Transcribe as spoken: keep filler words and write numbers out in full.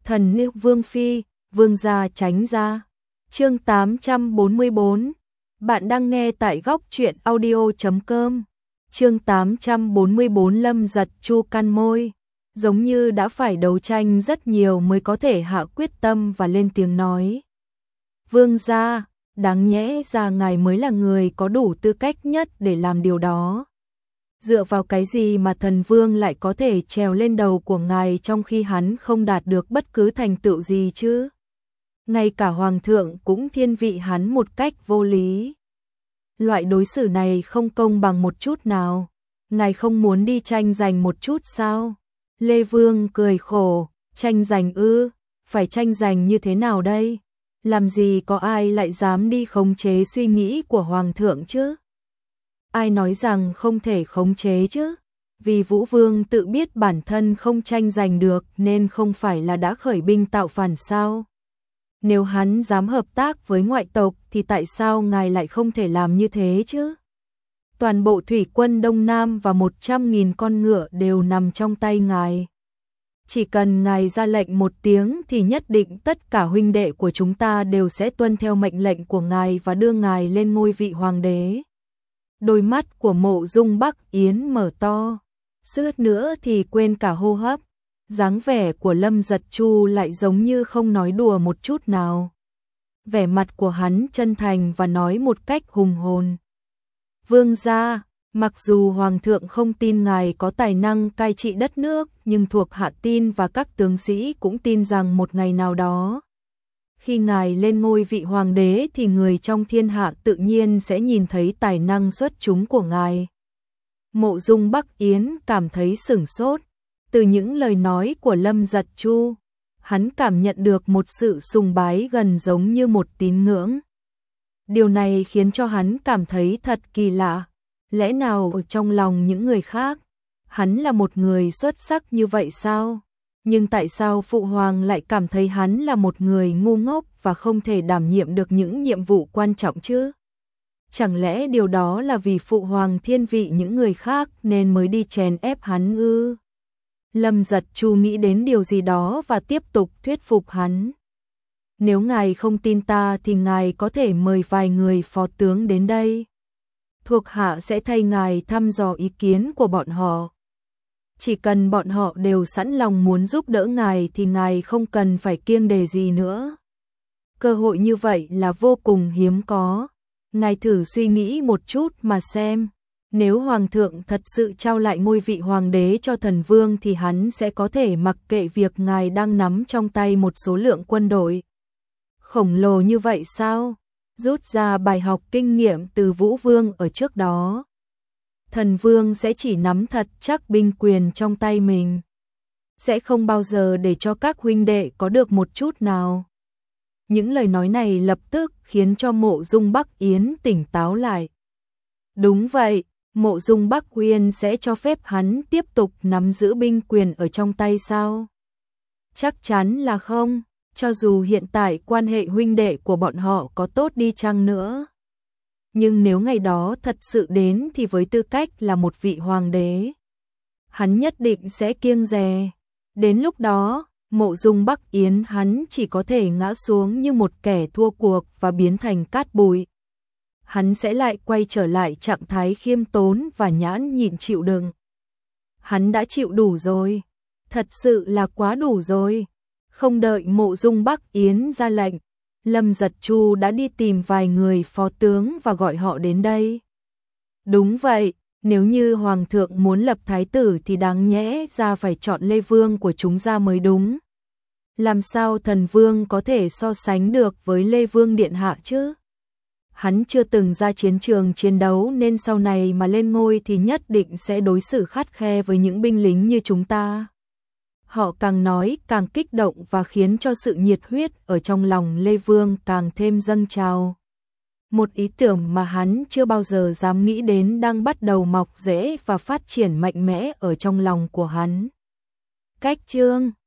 Thần nữ Vương Phi, Vương gia tránh ra. Chương tám trăm bốn mươi bốn. Bạn đang nghe tại góc truyện audio chấm com. Chương tám trăm bốn mươi bốn. Lâm Giật Chu căn môi, giống như đã phải đấu tranh rất nhiều mới có thể hạ quyết tâm và lên tiếng nói. Vương gia, đáng nhẽ ra ngài mới là người có đủ tư cách nhất để làm điều đó. Dựa vào cái gì mà thần vương lại có thể trèo lên đầu của ngài trong khi hắn không đạt được bất cứ thành tựu gì chứ? Ngay cả hoàng thượng cũng thiên vị hắn một cách vô lý. Loại đối xử này không công bằng một chút nào. Ngài không muốn đi tranh giành một chút sao? Lê Vương cười khổ, tranh giành ư? Phải tranh giành như thế nào đây? Làm gì có ai lại dám đi khống chế suy nghĩ của hoàng thượng chứ? Ai nói rằng không thể khống chế chứ? Vì Vũ Vương tự biết bản thân không tranh giành được nên không phải là đã khởi binh tạo phản sao? Nếu hắn dám hợp tác với ngoại tộc thì tại sao ngài lại không thể làm như thế chứ? Toàn bộ thủy quân Đông Nam và một trăm nghìn con ngựa đều nằm trong tay ngài. Chỉ cần ngài ra lệnh một tiếng thì nhất định tất cả huynh đệ của chúng ta đều sẽ tuân theo mệnh lệnh của ngài và đưa ngài lên ngôi vị hoàng đế. Đôi mắt của Mộ Dung Bắc Yến mở to, suýt nữa thì quên cả hô hấp. Dáng vẻ của Lâm Giật Chu lại giống như không nói đùa một chút nào. Vẻ mặt của hắn chân thành và nói một cách hùng hồn. Vương gia, mặc dù hoàng thượng không tin ngài có tài năng cai trị đất nước, nhưng thuộc hạ tin và các tướng sĩ cũng tin rằng một ngày nào đó, khi ngài lên ngôi vị hoàng đế thì người trong thiên hạ tự nhiên sẽ nhìn thấy tài năng xuất chúng của ngài. Mộ Dung Bắc Yến cảm thấy sửng sốt. Từ những lời nói của Lâm Giật Chu, hắn cảm nhận được một sự sùng bái gần giống như một tín ngưỡng. Điều này khiến cho hắn cảm thấy thật kỳ lạ. Lẽ nào ở trong lòng những người khác, hắn là một người xuất sắc như vậy sao? Nhưng tại sao Phụ Hoàng lại cảm thấy hắn là một người ngu ngốc và không thể đảm nhiệm được những nhiệm vụ quan trọng chứ? Chẳng lẽ điều đó là vì Phụ Hoàng thiên vị những người khác nên mới đi chèn ép hắn ư? Lâm Giật Chu nghĩ đến điều gì đó và tiếp tục thuyết phục hắn. Nếu ngài không tin ta thì ngài có thể mời vài người phó tướng đến đây. Thuộc hạ sẽ thay ngài thăm dò ý kiến của bọn họ. Chỉ cần bọn họ đều sẵn lòng muốn giúp đỡ ngài thì ngài không cần phải kiêng đề gì nữa. Cơ hội như vậy là vô cùng hiếm có. Ngài thử suy nghĩ một chút mà xem. Nếu hoàng thượng thật sự trao lại ngôi vị hoàng đế cho thần vương thì hắn sẽ có thể mặc kệ việc ngài đang nắm trong tay một số lượng quân đội khổng lồ như vậy sao? Rút ra bài học kinh nghiệm từ Vũ Vương ở trước đó. Thần vương sẽ chỉ nắm thật chắc binh quyền trong tay mình. Sẽ không bao giờ để cho các huynh đệ có được một chút nào. Những lời nói này lập tức khiến cho Mộ Dung Bắc Yến tỉnh táo lại. Đúng vậy. Mộ Dung Bắc Uyên sẽ cho phép hắn tiếp tục nắm giữ binh quyền ở trong tay sao? Chắc chắn là không, cho dù hiện tại quan hệ huynh đệ của bọn họ có tốt đi chăng nữa. Nhưng nếu ngày đó thật sự đến thì với tư cách là một vị hoàng đế, hắn nhất định sẽ kiêng dè. Đến lúc đó, Mộ Dung Bắc Yến hắn chỉ có thể ngã xuống như một kẻ thua cuộc và biến thành cát bụi. Hắn sẽ lại quay trở lại trạng thái khiêm tốn và nhãn nhịn chịu đựng. Hắn đã chịu đủ rồi, thật sự là quá đủ rồi. Không đợi Mộ Dung Bắc Yến ra lệnh, Lâm Giật Chu đã đi tìm vài người phó tướng và gọi họ đến đây. Đúng vậy, nếu như hoàng thượng muốn lập thái tử thì đáng nhẽ ra phải chọn Lê Vương của chúng ra mới đúng. Làm sao thần vương có thể so sánh được với Lê Vương điện hạ chứ? Hắn chưa từng ra chiến trường chiến đấu nên sau này mà lên ngôi thì nhất định sẽ đối xử khắt khe với những binh lính như chúng ta. Họ càng nói càng kích động và khiến cho sự nhiệt huyết ở trong lòng Lê Vương càng thêm dâng trào. Một ý tưởng mà hắn chưa bao giờ dám nghĩ đến đang bắt đầu mọc rễ và phát triển mạnh mẽ ở trong lòng của hắn. Cách chương